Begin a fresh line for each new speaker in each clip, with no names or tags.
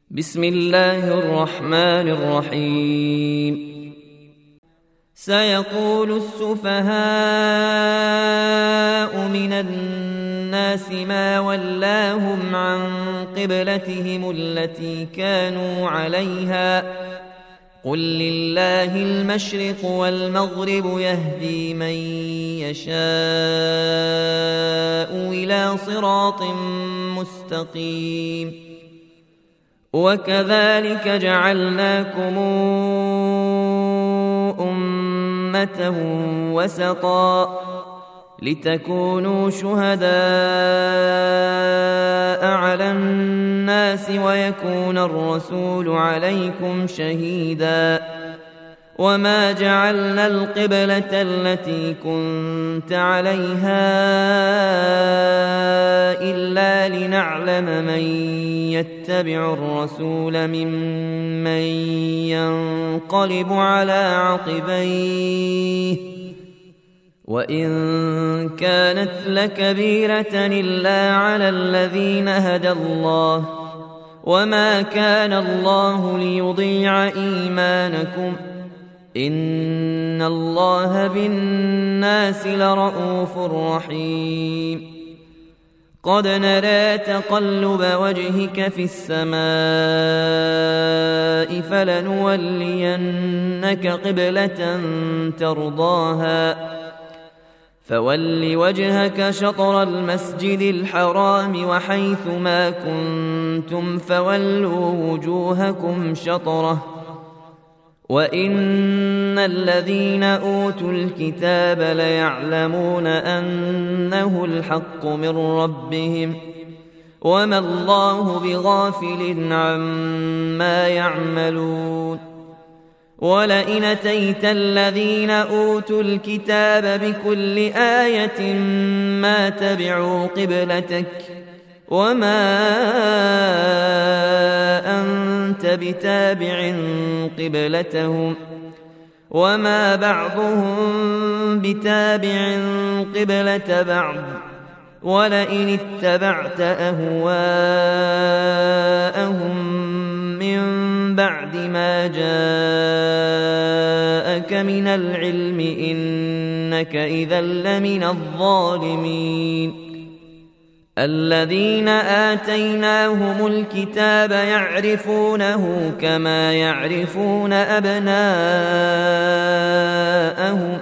بسم الله الرحمن الرحيم. سيقول السفهاء من الناس ما ولاهم عن قبلتهم التي كانوا عليها قل لله المشرق والمغرب يهدي من يشاء إلى صراط مستقيم. وكذلك جعلناكم أمة وسطا لتكونوا شهداء على الناس ويكون الرسول عليكم شهيدا. وما جعلنا القبلة التي كنت عليها إلا لنعلم من يتبع الرسول ممن ينقلب على عقبيه وإن كانت لكبيرة إلا على الذين هدى الله وما كان الله ليضيع إيمانكم إن الله بالناس لرءوف رحيم. قد نرى تقلب وجهك في السماء فلنولينك قبلة ترضاها فول وجهك شطر المسجد الحرام وحيث ما كنتم فولوا وجوهكم شطره وإن الذين أوتوا الكتاب ليعلمون أنه الحق من ربهم وما الله بغافل عما يعملون. ولئن أتيت الذين أوتوا الكتاب بكل آية ما تبعوا قبلتك وما أنت بتابع قبلتهم وما بعضهم بتابع قبلة بعض ولئن اتبعت أهواءهم من بعد ما جاءك من العلم إنك إذا لمن الظالمين. الذين آتيناهم الكتاب يعرفونه كما يعرفون أبناءهم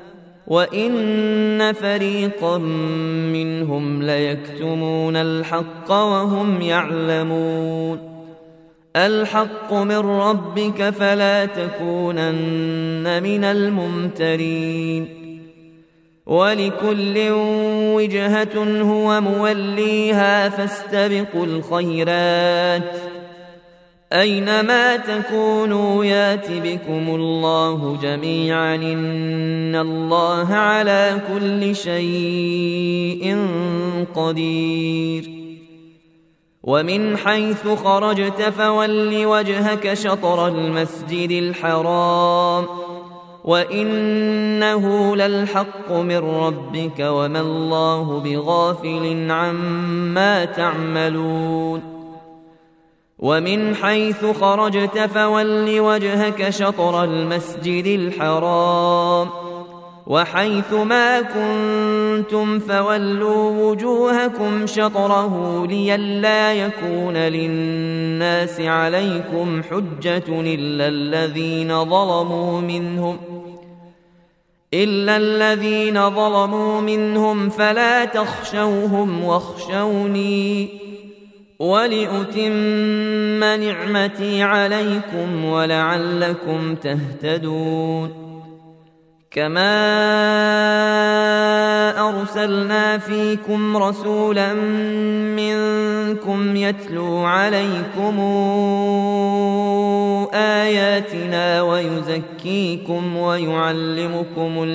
وإن فريقا منهم ليكتمون الحق وهم يعلمون. الحق من ربك فلا تكونن من الممترين. ولكل وجهة هو موليها فاستبقوا الخيرات أينما تكونوا يات بكم الله جميعا إن الله على كل شيء قدير. ومن حيث خرجت فول وجهك شطر المسجد الحرام وإنه للحق من ربك وما الله بغافل عما تعملون. ومن حيث خرجت فول وجهك شطر المسجد الحرام وحيث ما كنتم فولوا وجوهكم شطره لئلا يكون للناس عليكم حجة إلا الذين ظلموا منهم فلا تخشوهم واخشوني ولأتم نعمتي عليكم ولعلكم تهتدون. كما أرسلنا فيكم رسولا منكم يتلو عليكم آياتنا ويزكيكم ويعلمكم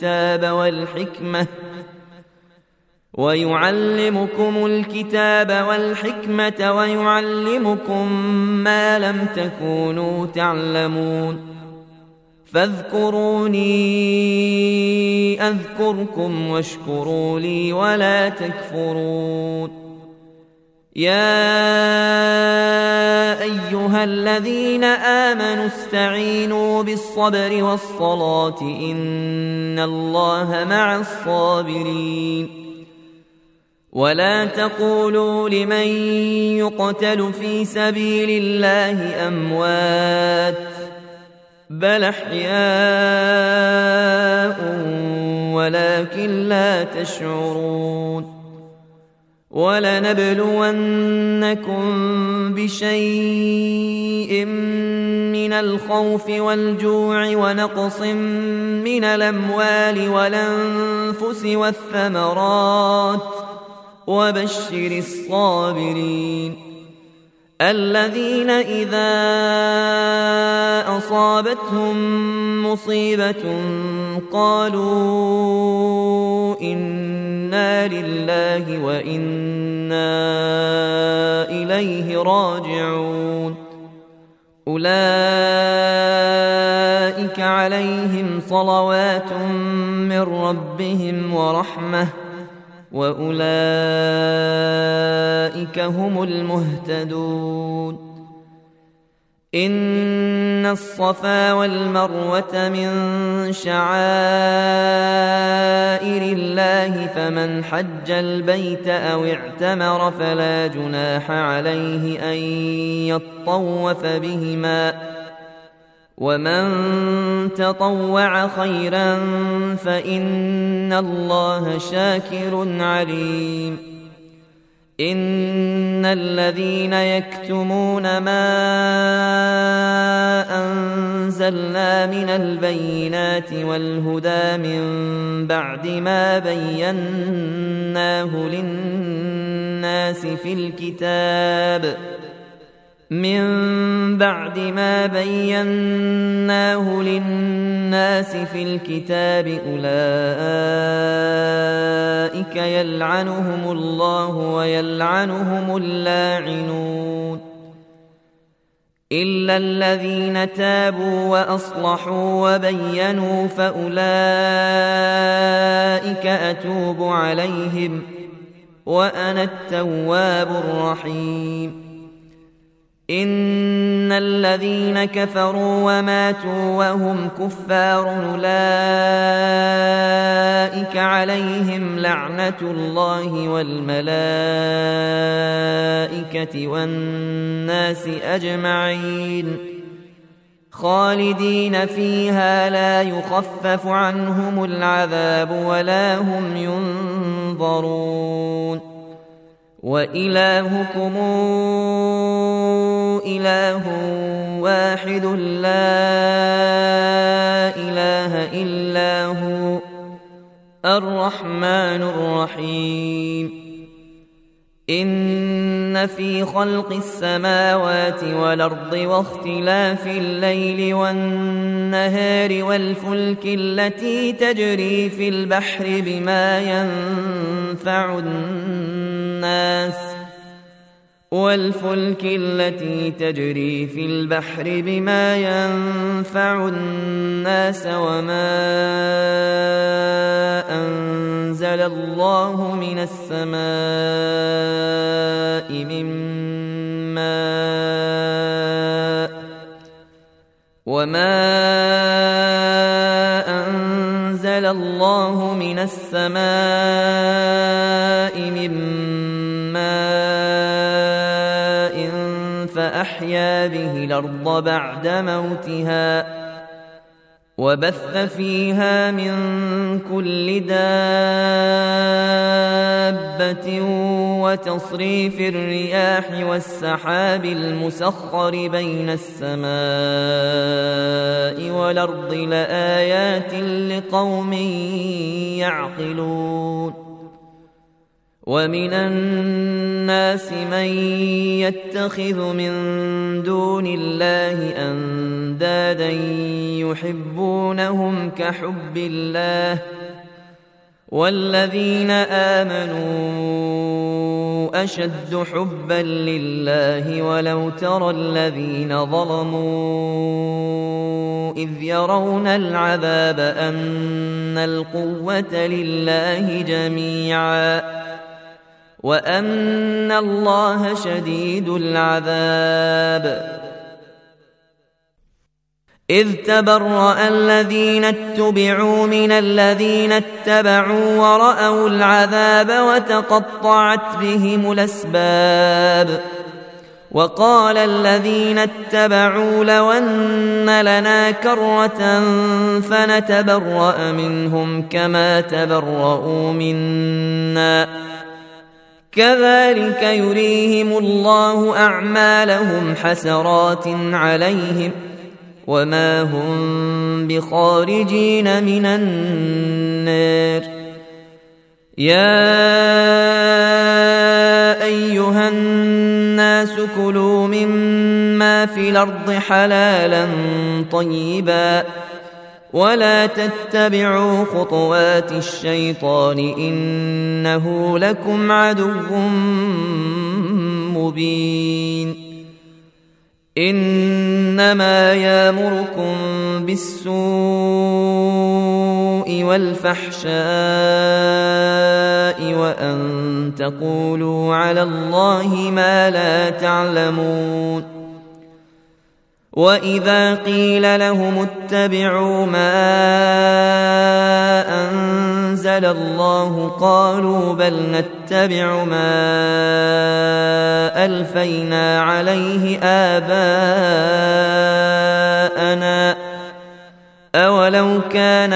الكتاب والحكمة ويعلمكم ما لم تكونوا تعلمون. فاذكروني أذكركم واشكروا لي ولا تكفرون. يا أيها أيها الذين آمنوا استعينوا بالصبر والصلاة إن الله مع الصابرين ولا تقولوا لمن يقتل في سبيل الله أموات بل أحياء ولكن لا تشعرون ولنبلونكم بشيء من الخوف والجوع ونقص من الأموال والأنفس والثمرات وبشر الصابرين الذين إذا أصابتهم مصيبة قالوا إنا لله وإنا إليه راجعون أولئك عليهم صلوات من ربهم ورحمة وأولئك هم المهتدون إن الصفا والمروة من شعائر الله فمن حج البيت أو اعتمر فلا جناح عليه أن يطوف بهما ومن تطوع خيرا فإن الله شاكر عليم إن الذين يكتمون ما أنزلنا من البينات والهدى من بعد ما بيناه للناس في الكتاب أولئك يلعنهم الله ويلعنهم اللاعنون إلا الذين تابوا وأصلحوا وبينوا فأولئك أتوب عليهم وأنا التواب الرحيم إن الذين كفروا وماتوا وهم كفار أولئك عليهم لعنة الله والملائكة والناس أجمعين خالدين فيها لا يخفف عنهم العذاب ولا هم ينظرون وإلهكم إله واحد لا إله إلا هو الرحمن الرحيم إن في خلق السماوات والأرض واختلاف الليل والنهار والفلك التي تجري في البحر بما ينفع الناس وما أنزل الله من السماء من ماء فأحيا به الأرض بعد موتها وبث فيها من كل دابة وتصريف الرياح والسحاب المسخر بين السماء والأرض لآيات لقوم يعقلون ومن الناس من يتخذ من دون الله أندادا يحبونهم كحب الله والذين آمنوا أشد حبا لله ولو ترى الذين ظلموا إذ يرون العذاب أن القوة لله جميعا وأن الله شديد العذاب إذ تبرأ الذين اتبعوا من الذين اتبعوا ورأوا العذاب وتقطعت بهم الأسباب وقال الذين اتبعوا لو أن لنا كرة فنتبرأ منهم كما تبرؤوا منا كذلك يريهم الله أعمالهم حسرات عليهم وما هم بخارجين من النار يا أيها الناس كلوا مما في الأرض حلالا طيبا ولا تتبعوا خطوات الشيطان إنه لكم عدو مبين إنما يأمركم بالسوء والفحشاء وأن تقولوا على الله ما لا تعلمون وإذا قيل لهم اتبعوا ما أنزل الله قالوا بل نتبع ما ألفينا عليه آباءنا أولو كان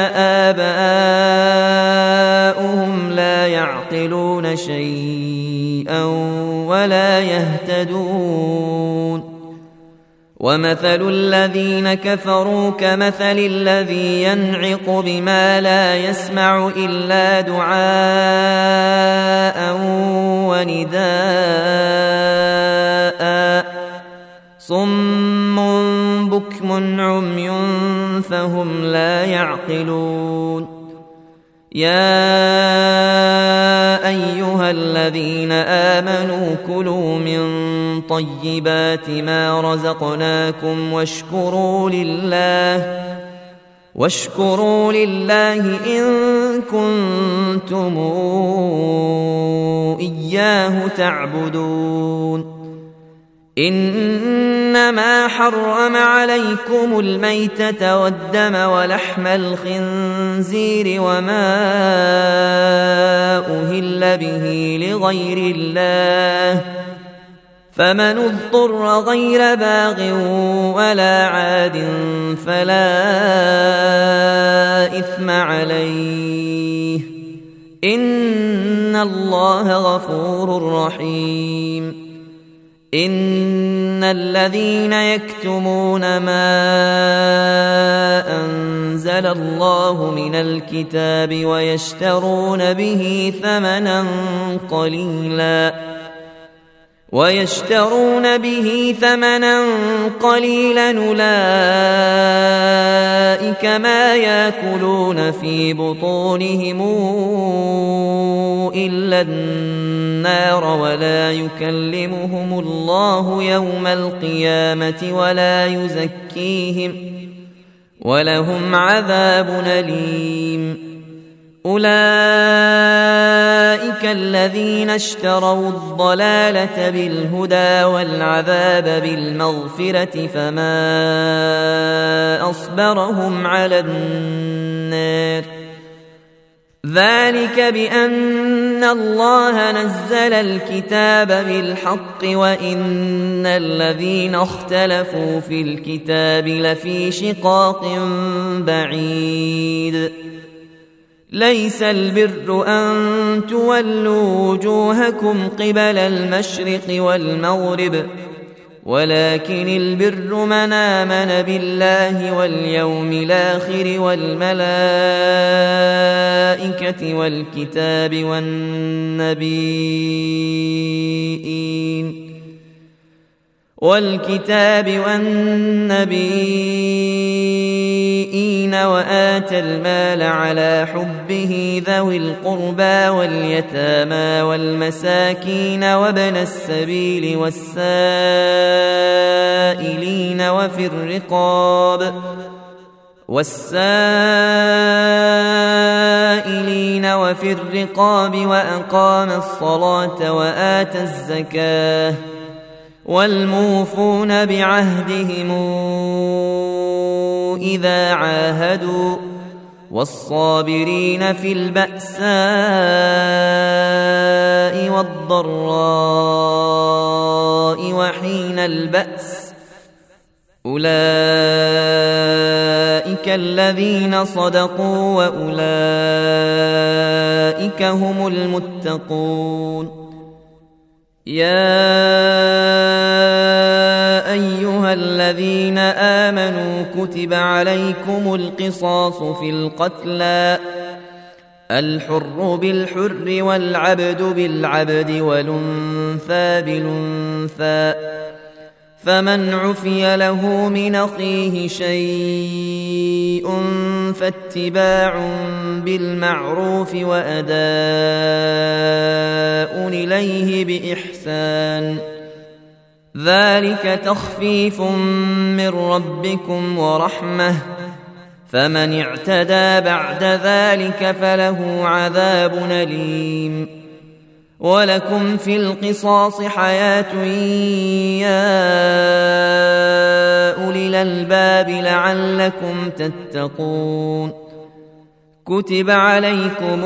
آباؤهم لا يعقلون شيئا ولا يهتدون ومثل الذين كفروا كمثل الذي ينعق بما لا يسمع إلا دعاء ونداء صم بكم عمي فهم لا يعقلون يا أيها الذين آمنوا كلوا من طيبات ما رزقناكم واشكروا لله إن كنتم إياه تعبدون إنما حرم عليكم الميتة والدم ولحم الخنزير وما أهل به لغير الله فمن اضطر غير باغ ولا عاد فلا إثم عليه إن الله غفور رحيم إن الذين يكتمون ما أنزل الله من الكتاب ويشترون به ثمنا قليلا أولئك ما يأكلون في بطونهم إلا النار ولا يكلمهم الله يوم القيامة ولا يزكيهم ولهم عذاب أليم أولئك الذين اشتروا الضلالة بالهدى والعذاب بالمغفرة فما أصبرهم على النار ذلك بأن الله نزل الكتاب بالحق وإن الذين اختلفوا في الكتاب لفي شقاق بعيد ليس البر أن تولوا وجوهكم قبل المشرق والمغرب ولكن البر من آمن بالله واليوم الآخر والملائكة والكتاب والنبيين وآتى المال على حبه ذوي القربى واليتامى والمساكين وابن السبيل والسائلين وفي الرقاب وأقام الصلاة وآتى الزكاة والموفون بعهدهم إذا عاهدوا والصابرين في البأساء والضراء وحين البأس أولئك الذين صدقوا وأولئك هم المتقون. يا أيها الذين آمنوا كتب عليكم القصاص في القتلى الحر بالحر والعبد بالعبد والأنثى بالأنثى فمن عفي له من أخيه شيء فاتباع بالمعروف وأداء إليه بإحسان ذلك تخفيف من ربكم ورحمة فمن اعتدى بعد ذلك فله عذاب أليم. ولكم في القصاص حياة يا أولي الألباب لعلكم تتقون. كتب عليكم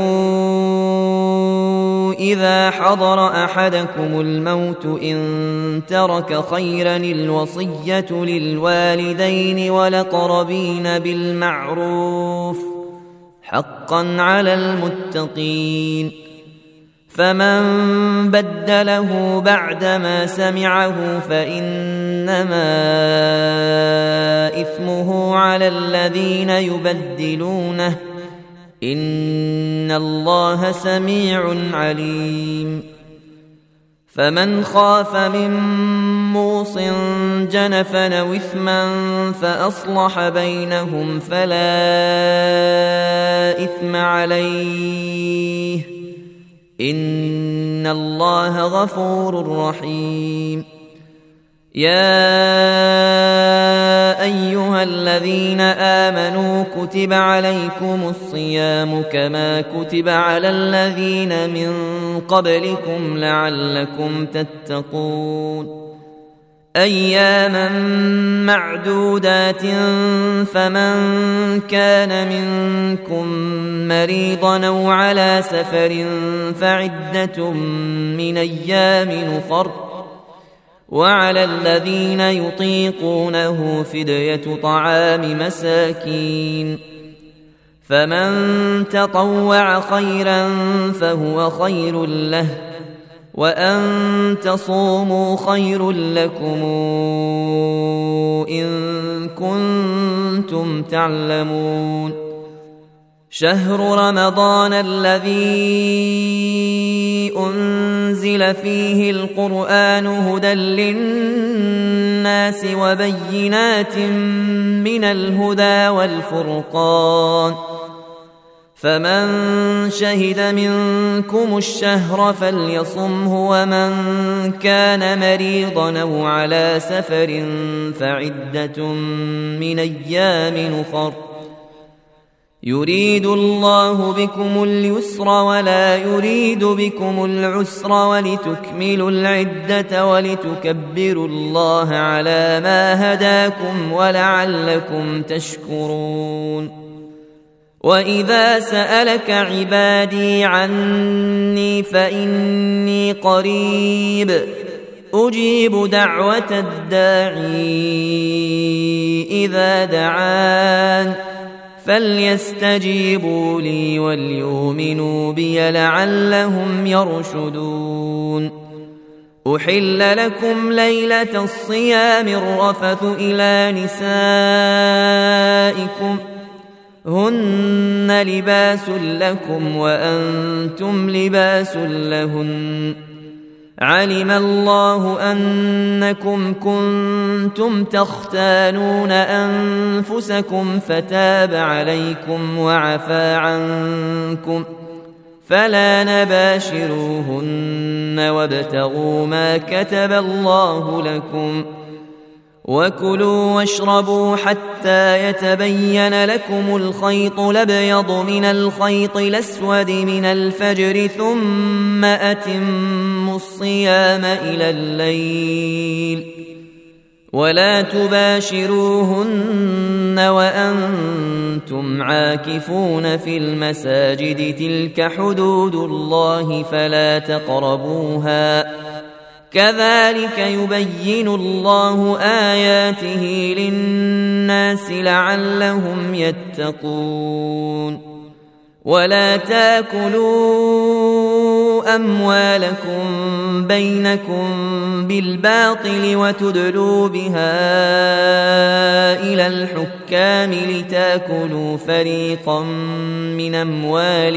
إذا حضر أحدكم الموت إن ترك خيرا الوصية للوالدين والأقربين بالمعروف حقا على المتقين. فمن بدله بعدما سمعه فإنما إثمه على الذين يبدلونه إن الله سميع عليم. فمن خاف من موص جنفا أو إثما فأصلح بينهم فلا إثم عليه إن الله غفور رحيم. يا أيها الذين آمنوا كتب عليكم الصيام كما كتب على الذين من قبلكم لعلكم تتقون. أياما معدودات فمن كان منكم مريضا أو على سفر فعدة من أيام أخر وعلى الذين يطيقونه فدية طعام مساكين فمن تطوع خيرا فهو خير له وأن تصوموا خير لكم إن كنتم تعلمون. شهر رمضان الذي أنزل فيه القرآن هدى للناس وبينات من الهدى والفرقان فمن شهد منكم الشهر فليصمه ومن كان مريضا أو على سفر فعدة من أيام أخر يريد الله بكم اليسر ولا يريد بكم العسر ولتكملوا العدة ولتكبروا الله على ما هداكم ولعلكم تشكرون. وإذا سألك عبادي عني فإني قريب أجيب دعوة الداعي إذا دعان فليستجيبوا لي وليؤمنوا بي لعلهم يرشدون. أحل لكم ليلة الصيام الرفث إلى نسائكم هن لباس لكم وأنتم لباس لهن علم الله أنكم كنتم تختانون أنفسكم فتاب عليكم وعفى عنكم فلا نباشروهن وابتغوا ما كتب الله لكم وكلوا واشربوا حتى يتبين لكم الخيط الأبيض من الخيط الأسود من الفجر ثم أتموا الصيام إلى الليل ولا تباشروهن وأنتم عاكفون في المساجد تلك حدود الله فلا تقربوها كذلك يبين الله آياته للناس لعلهم يتقون ولا تاكلوا أموالكم بينكم بالباطل وتدلوا بها إلى الحكام لتاكلوا فريقا من أموال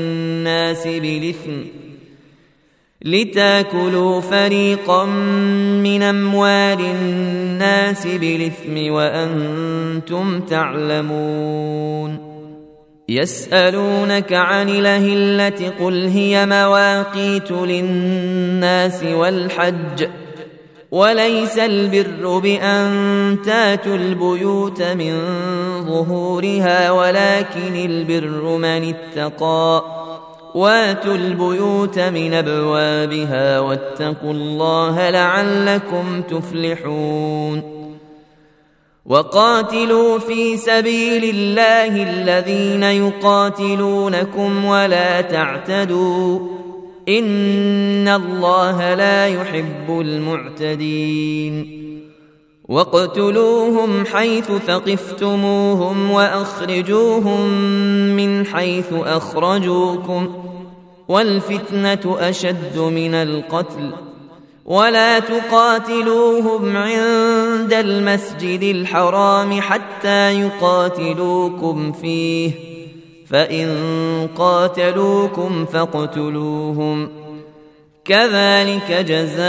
الناس بالإثم وأنتم تعلمون يسألونك عن الأهلة قل هي مواقيت للناس والحج وليس البر بأن تاتوا البيوت من ظهورها ولكن البر من اتقى واتوا البيوت من أبوابها واتقوا الله لعلكم تفلحون وقاتلوا في سبيل الله الذين يقاتلونكم ولا تعتدوا إن الله لا يحب المعتدين واقتلوهم حيث ثقفتموهم وأخرجوهم من حيث أخرجوكم والفتنة أشد من القتل ولا تقاتلوهم عند المسجد الحرام حتى يقاتلوكم فيه فإن قاتلوكم فاقتلوهم كذلك جزاء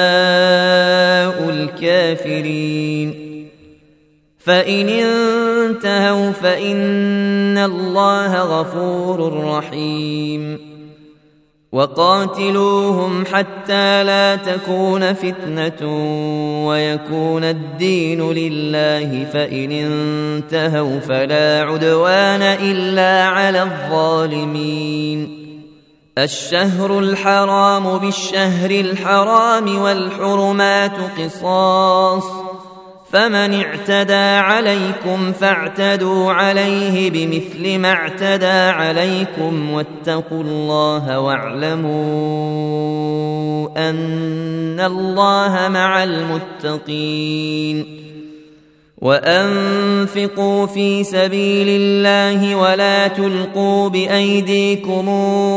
الكافرين فإن انتهوا فإن الله غفور رحيم وقاتلوهم حتى لا تكون فتنة ويكون الدين لله فإن انتهوا فلا عدوان إلا على الظالمين الشهر الحرام بالشهر الحرام والحرمات قصاص فمن اعتدى عليكم فاعتدوا عليه بمثل ما اعتدى عليكم واتقوا الله واعلموا أن الله مع المتقين وأنفقوا في سبيل الله ولا تلقوا بأيديكم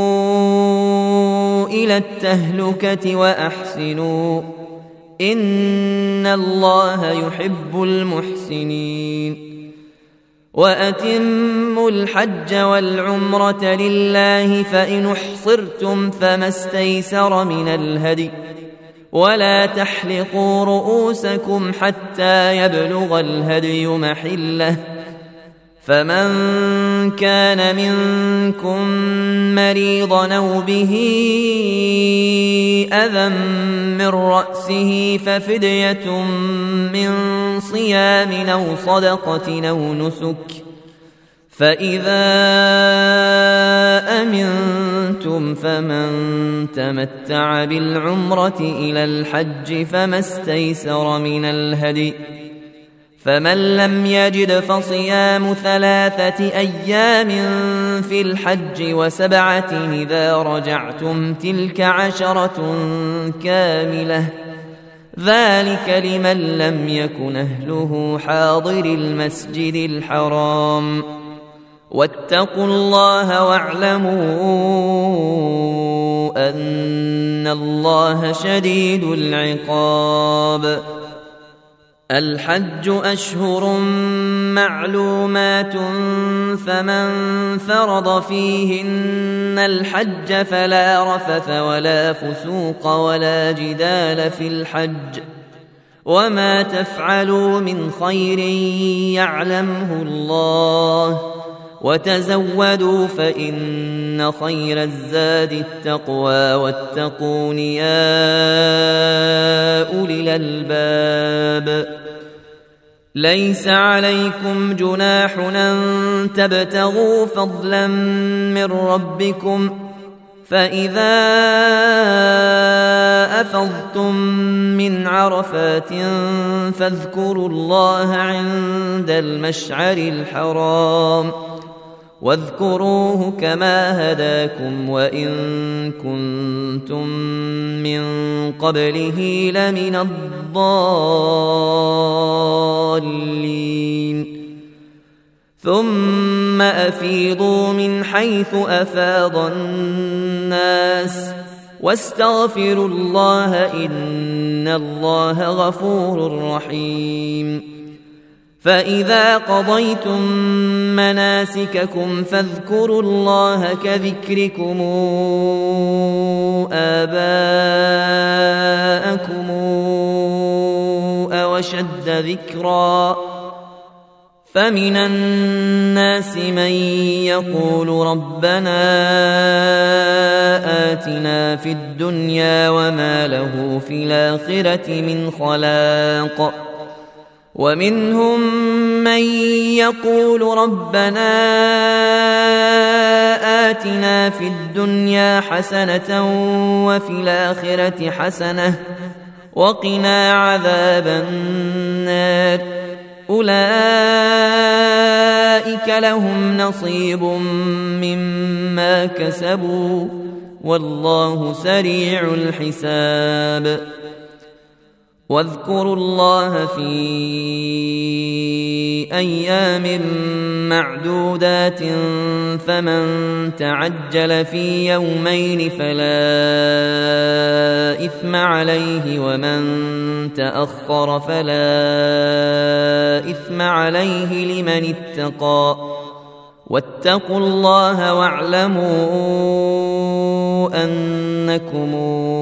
إلى التهلكة وأحسنوا إن الله يحب المحسنين وأتموا الحج والعمرة لله فإن احصرتم فما استيسر من الهدي ولا تحلقوا رؤوسكم حتى يبلغ الهدي محله فمن كان منكم مريضا أو به أذى من رأسه ففدية من صيام أو صدقة أو نسك فإذا أمنتم فمن تمتع بالعمرة إلى الحج فما استيسر من الهدي فمن لم يجد فصيام 3 أيام في الحج و7 إذا رجعتم تلك 10 كاملة ذلك لمن لم يكن أهله حاضر المسجد الحرام واتقوا الله واعلموا أن الله شديد العقاب الحج أشهر معلومات فمن فرض فيهن الحج فلا رفث ولا فسوق ولا جدال في الحج وما تفعلوا من خير يعلمه الله وتزودوا فإن خير الزاد التقوى واتقون يا أولي الألباب ليس عليكم جناح أن تبتغوا فضلا من ربكم فإذا أفضتم من عرفات فاذكروا الله عند المشعر الحرام واذكروه كما هداكم وإن كنتم من قبله لمن الضالين ثم أفيضوا من حيث أفاض الناس واستغفروا الله إن الله غفور رحيم فإذا قضيتم مناسككم فاذكروا الله كذكركم آباءكم أو أشد ذكرا فمن الناس من يقول ربنا آتنا في الدنيا وما له في الآخرة من خلاق ومنهم من يقول ربنا آتنا في الدنيا حسنة وفي الآخرة حسنة وقنا عذاب النار أولئك لهم نصيب مما كسبوا والله سريع الحساب واذكروا الله في أيام معدودات فمن تعجل في يومين فلا إثم عليه ومن تأخر فلا إثم عليه لمن اتقى واتقوا الله واعلموا أنكم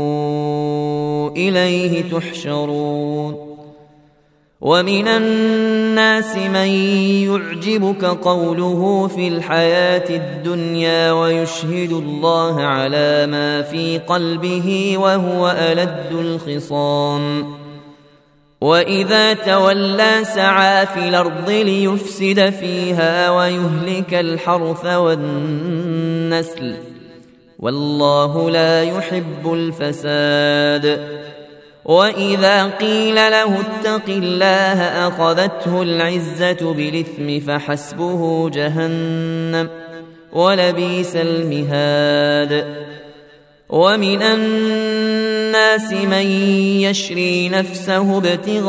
إليه تحشرون ومن الناس من يعجبك قوله في الحياة الدنيا ويشهد الله على ما في قلبه وهو ألد الخصام وإذا تولى سعى في الأرض ليفسد فيها ويهلك الحرث والنسل والله لا يحب الفساد وإذا قيل له اتق الله أخذته العزة بالإثم فحسبه جهنم ولبئس المهاد ومن الناس من يشري نفسه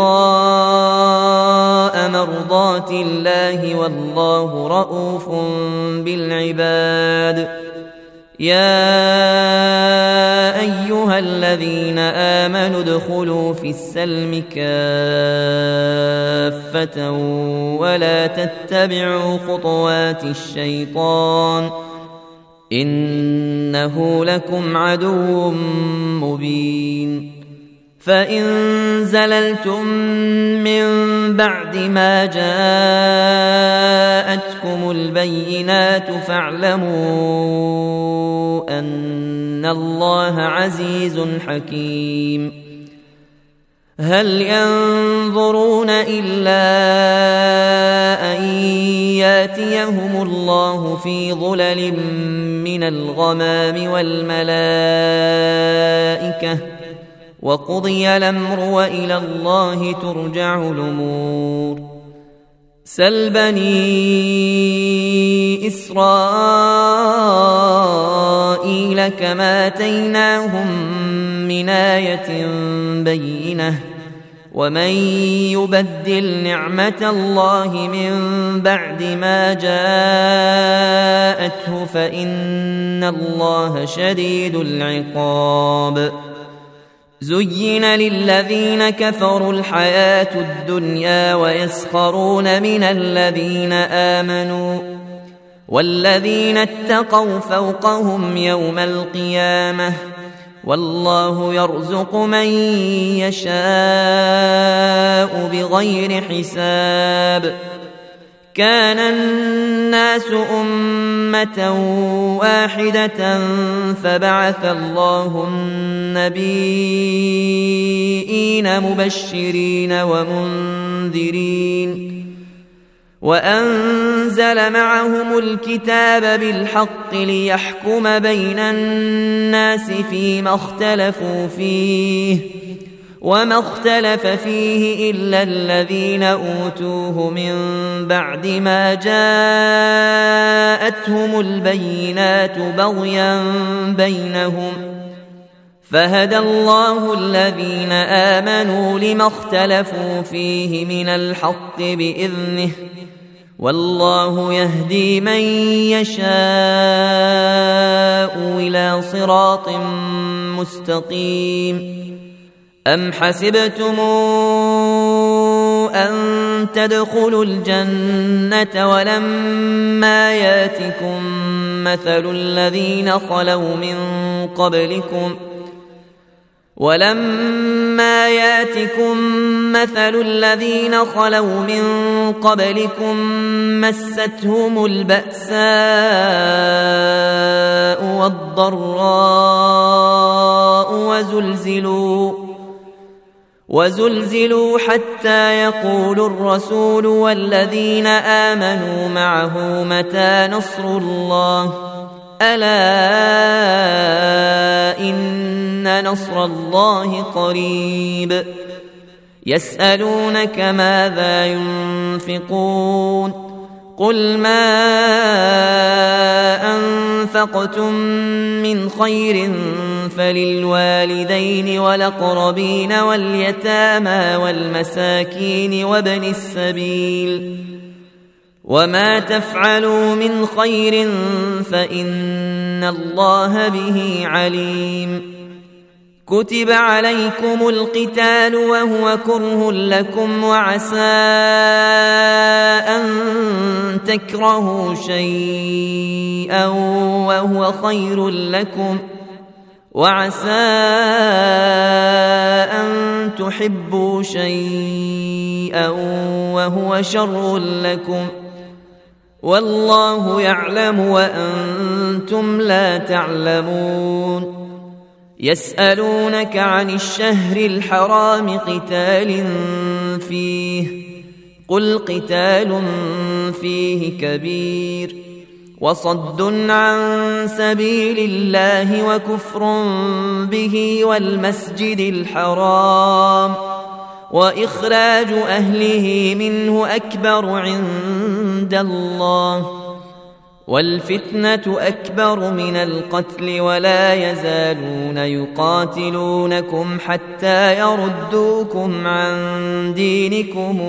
ابتغاء مرضات الله والله رؤوف بالعباد يا أيها الذين آمنوا ادخلوا في السلم كافة ولا تتبعوا خطوات الشيطان إنه لكم عدو مبين فإن زللتم من بعد ما جاءتكم البينات فاعلموا أن الله عزيز حكيم هل ينظرون إلا أن ياتيهم الله في ظلل من الغمام والملائكة وقضي الأمر وإلى الله ترجع الأمور سل بني إسرائيل كما آتيناهم من آية بينة ومن يبدل نعمة الله من بعد ما جاءته فإن الله شديد العقاب زين للذين كفروا الحياة الدنيا ويسخرون من الذين آمنوا والذين اتقوا فوقهم يوم القيامة والله يرزق من يشاء بغير حساب كان الناس أمة واحدة فبعث الله النبيين مبشرين ومنذرين وأنزل معهم الكتاب بالحق ليحكم بين الناس فيما اختلفوا فيه وما اختلف فيه إلا الذين أوتوه من بعد ما جاءتهم البينات بغيا بينهم فهدى الله الذين آمنوا لما اختلفوا فيه من الحق بإذنه والله يهدي من يشاء إلى صراط مستقيم أم حسبتم أن تدخلوا الجنة ولما ياتكم مثل الذين خلوا من قبلكم مستهم البأساء والضراء وزلزلوا حتى يقول الرسول والذين آمنوا معه متى نصر الله ألا إن نصر الله قريب يسألونك ماذا ينفقون قل ما أنفقتم من خير فللوالدين والأقربين واليتامى والمساكين وابن السبيل وما تفعلوا من خير فإن الله به عليم كتب عليكم القتال وهو كره لكم وعسى أن تكرهوا شيئا وهو خير لكم وعسى أن تحبوا شيئا وهو شر لكم والله يعلم وأنتم لا تعلمون يسألونك عن الشهر الحرام قتال فيه قل قتال فيه كبير وصد عن سبيل الله وكفر به والمسجد الحرام وإخراج أهله منه أكبر عند الله والفتنة أكبر من القتل ولا يزالون يقاتلونكم حتى يردوكم عن دينكم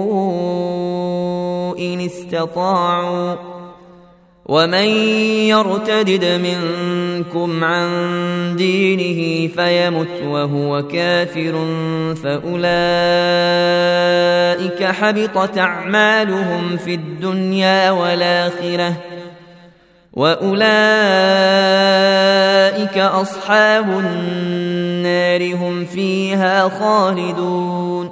إن استطاعوا ومن يرتدد منكم عن دينه فيمت وهو كافر فأولئك حبطت أعمالهم في الدنيا والآخرة وأولئك أصحاب النار هم فيها خالدون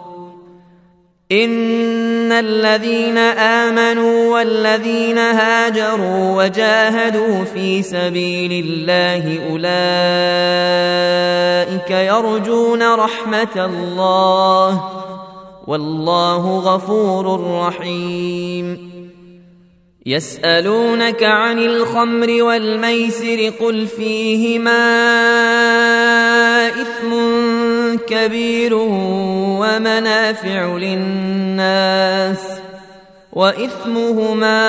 إن الذين آمنوا والذين هاجروا وجاهدوا في سبيل الله أولئك يرجون رحمة الله والله غفور رحيم يسألونك عن الخمر والميسر قل فيهما إثم كبير ومنافع للناس وإثمهما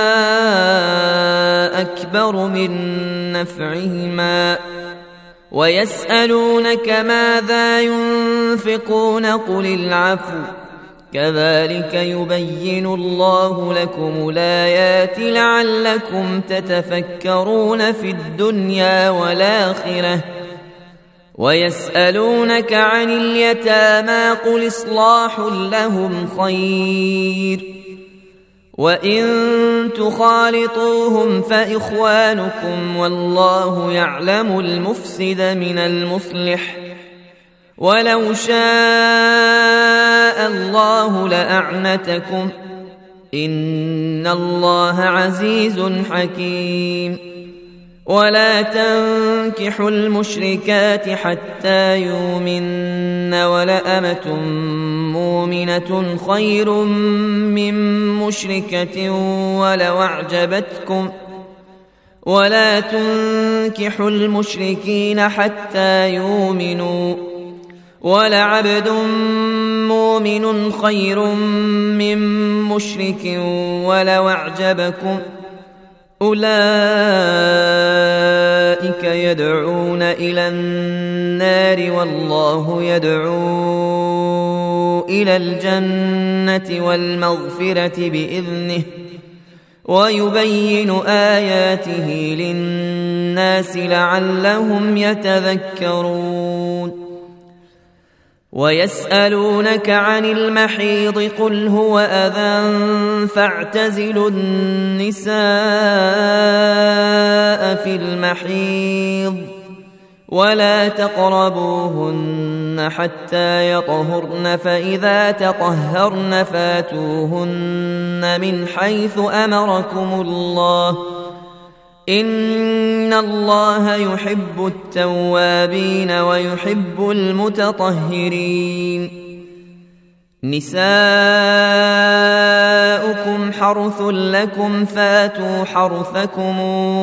أكبر من نفعهما ويسألونك ماذا ينفقون قل العفو كذلك يبين الله لكم الآيات لعلكم تتفكرون في الدنيا والآخرة ويسألونك عن اليتامى قل إصلاح لهم خير وإن تخالطوهم فإخوانكم والله يعلم المفسد من المصلح ولو شاء الله لأعنتكم إن الله عزيز حكيم ولا تنكحوا المشركات حتى يؤمن ولأمة مؤمنة خير من مشركة ولو أعجبتكم ولا تنكحوا المشركين حتى يؤمنوا ولعبد مؤمن خير من مشرك ولو أعجبكم أولئك يدعون إلى النار والله يدعو إلى الجنة والمغفرة بإذنه ويبين آياته للناس لعلهم يتذكرون ويسألونك عن المحيض قل هو أذى فاعتزلوا النساء في المحيض ولا تقربوهن حتى يطهرن فإذا تطهرن فاتوهن من حيث أمركم الله إن الله يحب التوابين ويحب المتطهرين نساؤكم حرث لكم فاتوا حرثكم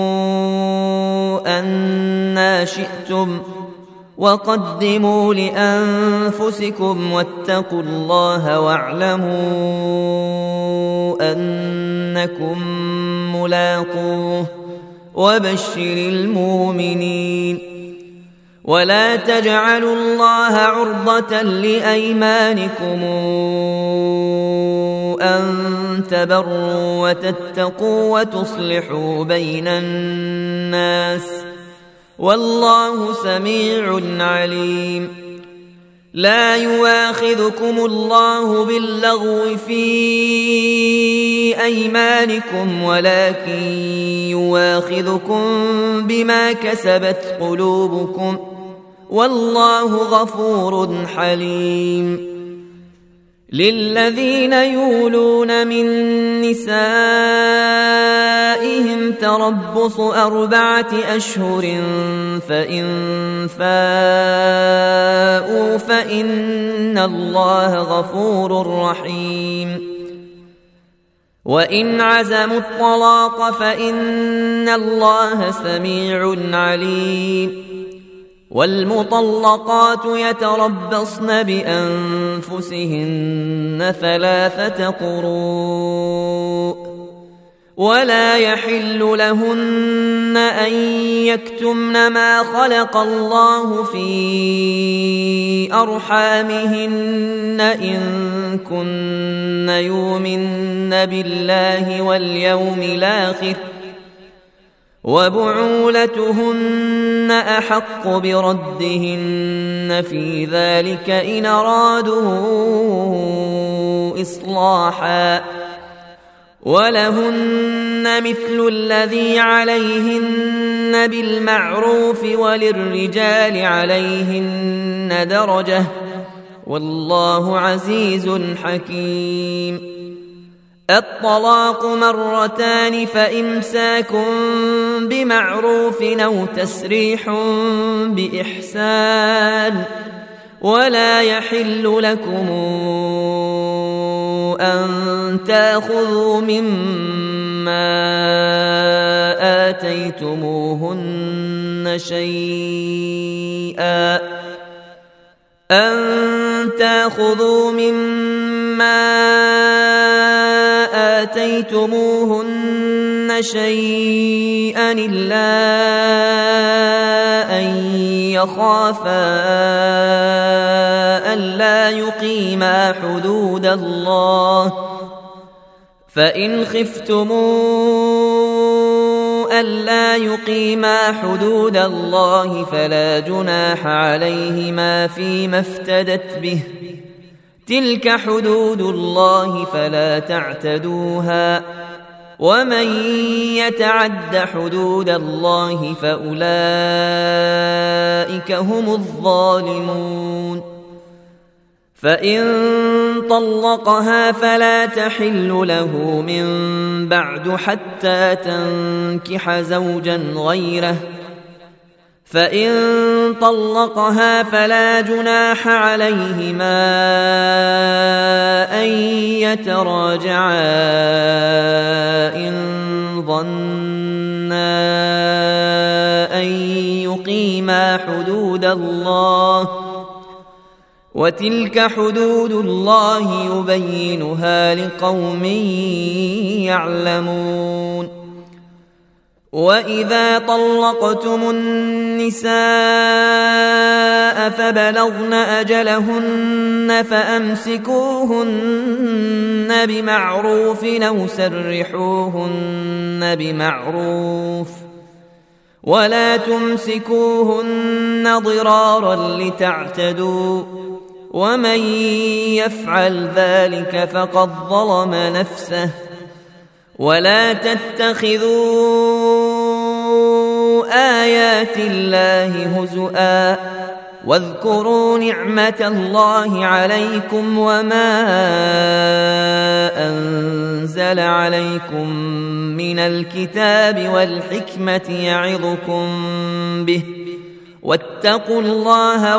أنى شئتم وقدموا لأنفسكم واتقوا الله واعلموا أنكم ملاقوه وبشر المؤمنين ولا تجعلوا الله عرضة لأيمانكم أن تبروا وتتقوا وتصلحوا بين الناس والله سميع عليم لا يؤاخذكم الله باللغو في أيمانكم ولكن يؤاخذكم بما كسبت قلوبكم والله غفور حليم للذين يولون من نسائهم تربص 4 أشهر فإن فاءوا فإن الله غفور رحيم وإن عزموا الطلاق فإن الله سميع عليم والمطلقات يتربصن بأنفسهن 3 قروء ولا يحل لهن أن يكتمن ما خلق الله في أرحامهن إن كن يؤمن بالله واليوم الآخر وبعولتهن أحق بردهن في ذلك إن أرادوا إصلاحا ولهن مثل الذي عليهن بالمعروف وللرجال عليهن درجة والله عزيز حكيم الطلاق 2 فإمساك بمعروف أو تسريح بإحسان ولا يحل لكم أن تأخذوا مما آتيتموهن شيئا إلا أن يخافا ألا يقيما حدود الله فإن خفتموا ألا يقيما حدود الله فلا جناح عليهما فيما افتدت به تلك حدود الله فلا تعتدوها ومن يتعد حدود الله فأولئك هم الظالمون فإن طلقها فلا تحل له من بعد حتى تنكح زوجا غيره، فإن طلقها فلا جناح عليهما أن يتراجعا إن ظنا أن يقيما حدود الله، وتلك حدود الله يبينها لقوم يعلمون. وإذا طلقتم النساء فبلغن أجلهن فأمسكوهن بمعروف أو سرحوهن بمعروف، ولا تمسكوهن ضرارا لتعتدوا، ومن يفعل ذلك فقد ظلم نفسه. ولا تتخذوا آيات الله هزؤا، واذكروا نعمة الله عليكم وما أنزل عليكم من الكتاب والحكمة يعظكم به، واتقوا الله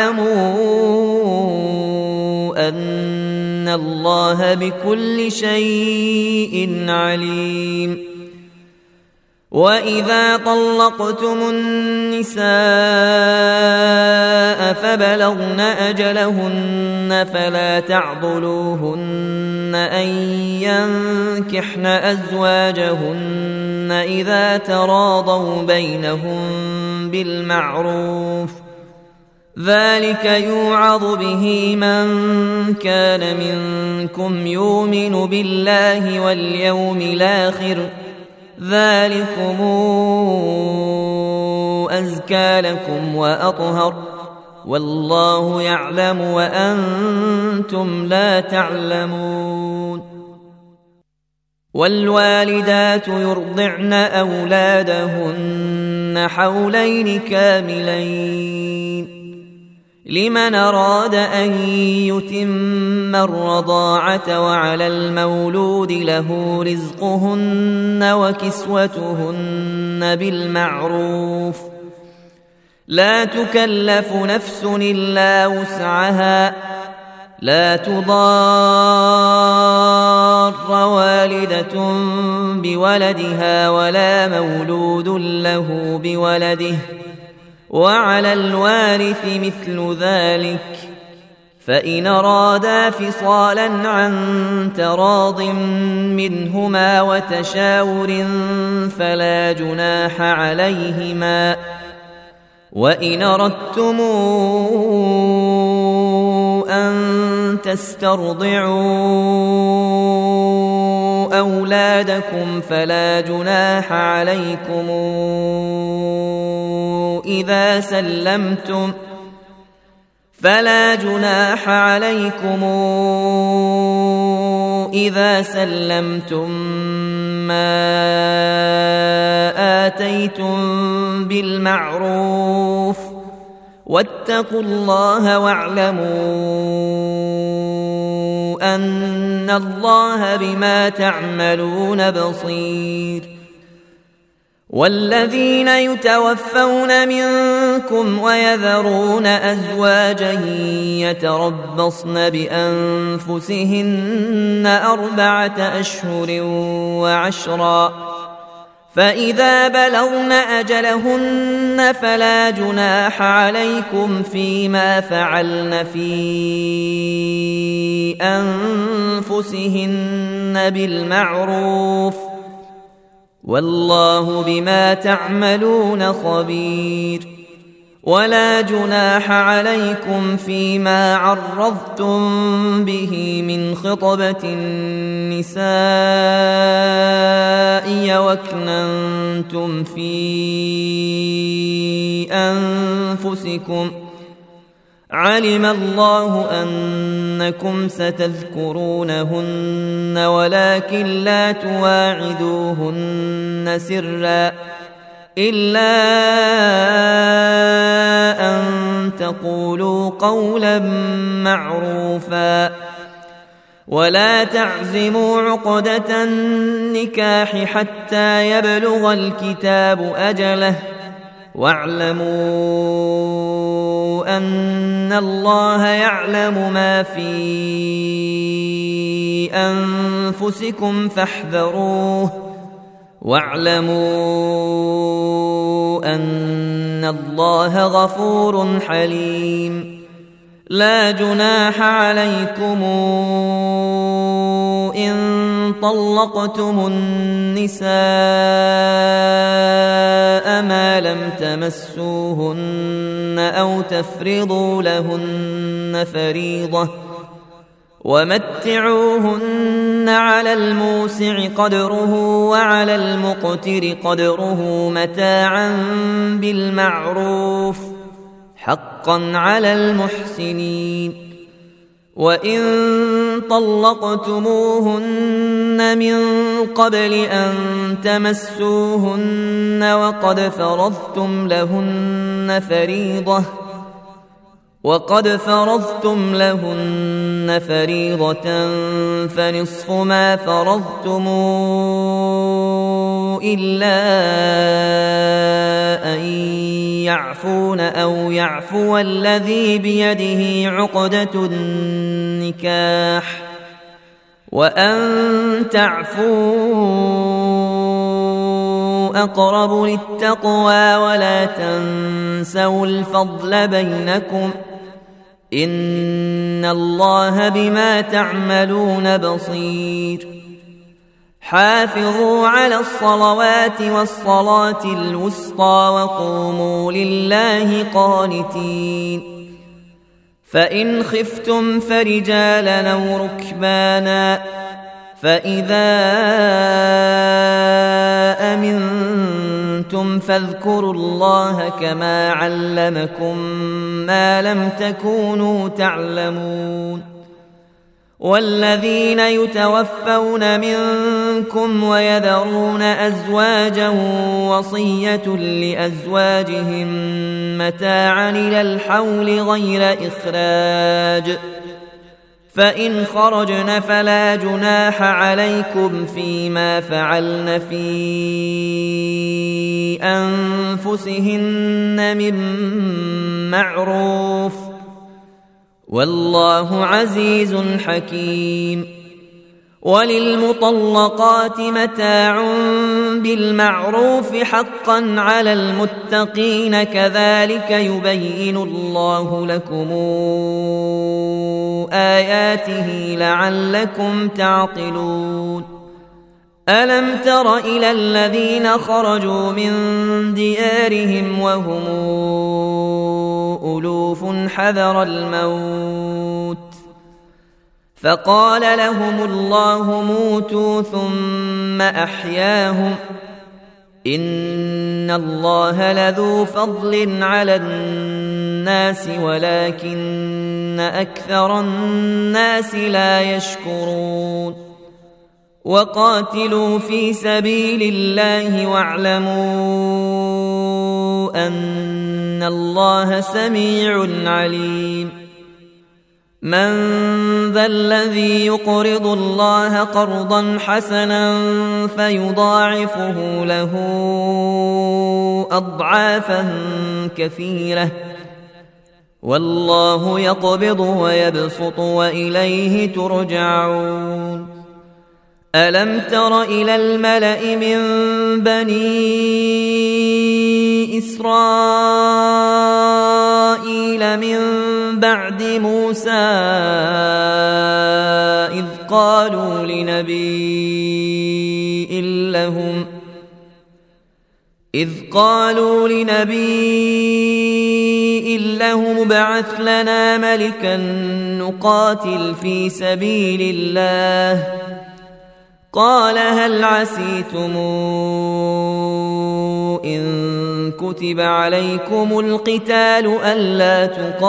واعلموا أن الله بكل شيء عليم. وإذا طلقتم النساء فبلغن أجلهن فلا تعضلوهن أن ينكحن أزواجهن إذا تراضوا بينهم بالمعروف، ذلك يوعظ به من كان منكم يؤمن بالله واليوم الآخر، ذلكم أزكى لكم وأطهر، والله يعلم وأنتم لا تعلمون. والوالدات يرضعن أولادهن حولين كاملين لمن أراد أن يتم الرضاعة، وعلى المولود له رزقهن وكسوتهن بالمعروف، لا تكلف نفس إلا وسعها، لا تضار والدة بولدها ولا مولود له بولده، وعلى الوارث مثل ذلك، فإن أرادا فصالا عن تراض منهما وتشاور فلا جناح عليهما. وإن أردتم أن تسترضعوا أولادكم فلا جناح عليكم إذا سلمتم ما آتيتم بالمعروف، واتقوا الله واعلموا أن الله بما تعملون بصير. والذين يتوفون منكم ويذرون أزواجا يتربصن بأنفسهن 4 أشهر وعشرا، فإذا بلغن أجلهن فلا جناح عليكم فيما فعلن في أنفسهن بالمعروف، والله بما تعملون خبير. ولا جناح عليكم فيما عرضتم به من خطبة النساء وأكننتم في أنفسكم، علم الله أنكم ستذكرونهن ولكن لا تواعدوهن سرا إلا أن تقولوا قولا معروفا ولا تعزموا عقدة النكاح حتى يبلغ الكتاب أجله واعلموا أن الله يعلم ما في أنفسكم فاحذروه واعلموا أن الله غفور حليم لا جناح عليكم إن طلقتم النساء ما لم تمسوهن أو تفرضوا لهن فريضة ومتعوهن على الموسع قدره وعلى المقتر قدره متاعا بالمعروف حقا على المحسنين وإن طلقتموهن من قبل أن تمسوهن وقد فرضتم لهن فريضة فنصف ما فرضتم إلا أن يعفون أو يعفو الذي بيده عقدة النكاح وأن تعفوا أقرب للتقوى ولا تنسوا الفضل بينكم إن الله بما تعملون بصير حافظوا على الصلوات والصلاة الوسطى وقوموا لله قانتين فإن خفتم فرجالا أو ركبانا فإذا أمنتم فاذكروا الله كما علمكم ما لم تكونوا تعلمون والذين يتوفون منكم ويذرون أزواجا وصية لأزواجهم متاعا إلى الحول غير إخراج فإن خرجن فلا جناح عليكم فيما فعلن في أنفسهن من معروف والله عزيز حكيم وللمطلقات متاع بالمعروف حقا على المتقين كذلك يبين الله لكم آياته لعلكم تعقلون ألم تر إلى الذين خرجوا من ديارهم وهم ألوف حذر الموت فقال لهم الله موتوا ثم أحياهم إن الله لذو فضل على الناس ولكن أكثر الناس لا يشكرون وقاتلوا في سبيل الله واعلموا أن الله سميع عليم من ذا الذي يقرض الله قرضا حسنا فيضاعفه له أضعافا كثيرة والله يقبض ويبسط وإليه ترجعون ألم تر إلى الملأ من بني إسرائيل من بعد موسى إذ قالوا لنبي لهم ابعث لنا ملكا نقاتل في سبيل الله قال هل عسيتم إن كتب عليكم القتال ألا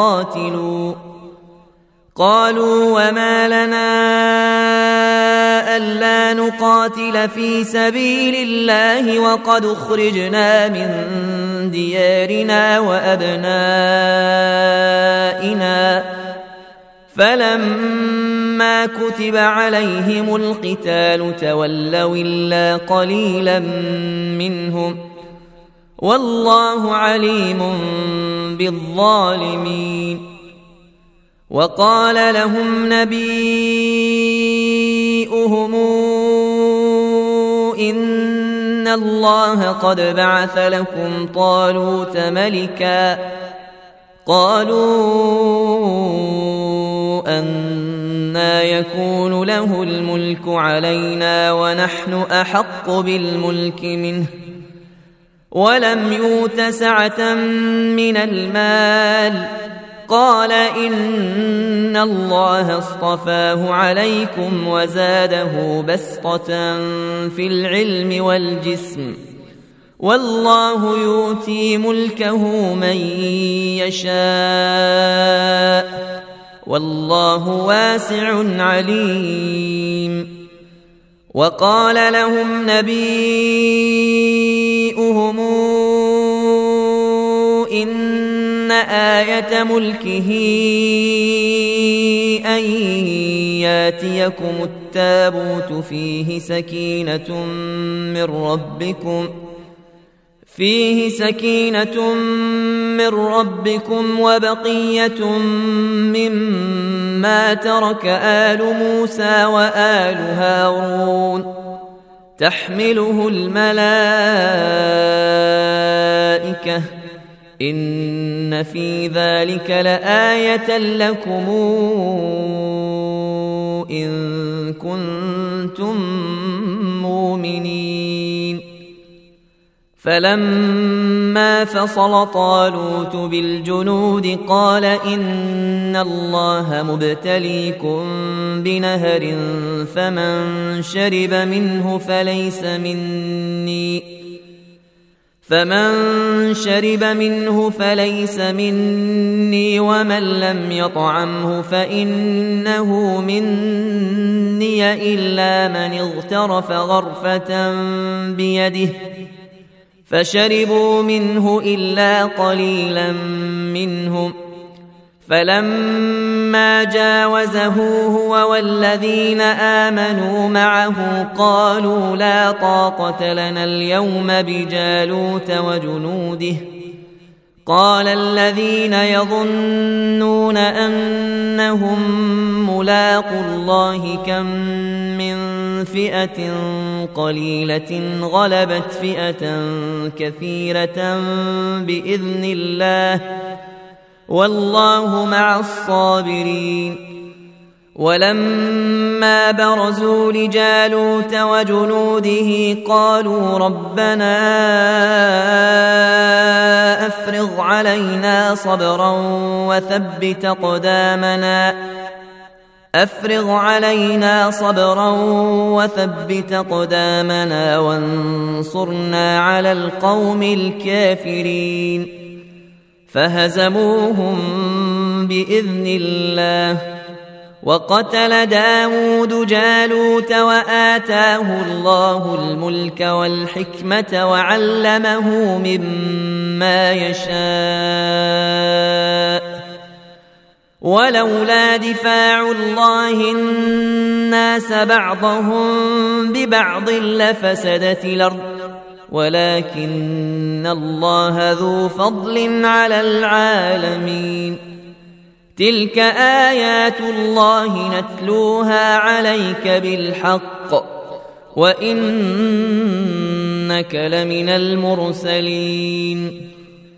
تقاتلوا قالوا وما لنا ألا نقاتل في سبيل الله وقد أخرجنا من ديارنا وأبنائنا فلما كتب عليهم القتال تولوا إلا قليلا منهم والله عليم بالظالمين. وقال لهم نبيؤهم إن الله قد بعث لكم طالوت ملكا قالوا أنى يكون له الملك علينا ونحن أحق بالملك منه ولم يؤت سعة من المال قال إن الله اصطفاه عليكم وزاده بسطة في العلم والجسم والله يؤتي ملكه من يشاء والله واسع عليم. وقال لهم نبيؤهم إن آية ملكه أن ياتيكم التابوت فيه سكينة من ربكم وبقية مما ترك آل موسى وآل هارون تحمله الملائكة إن في ذلك لآية لكم إن كنتم مؤمنين. فلما فصل طالوت بالجنود قال إن الله مبتليكم بنهر فمن شرب منه فليس مني ومن لم يطعمه فإنه مني إلا من اغترف غرفة بيده فشربوا منه إلا قليلا منهم فلما جاوزه هو والذين آمنوا معه قالوا لا طاقة لنا اليوم بجالوت وجنوده قال الذين يظنون أنهم ملاقو الله كم من فئة قليلة غلبت فئة كثيرة بإذن الله والله مع الصابرين. ولما برزوا لجالوت وجنوده قالوا ربنا أفرغ علينا صبرا وثبت أقدامنا وانصرنا على القوم الكافرين. فهزموهم بإذن الله. وقتل داود جالوت وآتاه الله الملك والحكمة وعلمه مما يشاء ولولا دفاع الله الناس بعضهم ببعض لفسدت الأرض ولكن الله ذو فضل على العالمين. تلك آيات الله نتلوها عليك بالحق وإنك لمن المرسلين.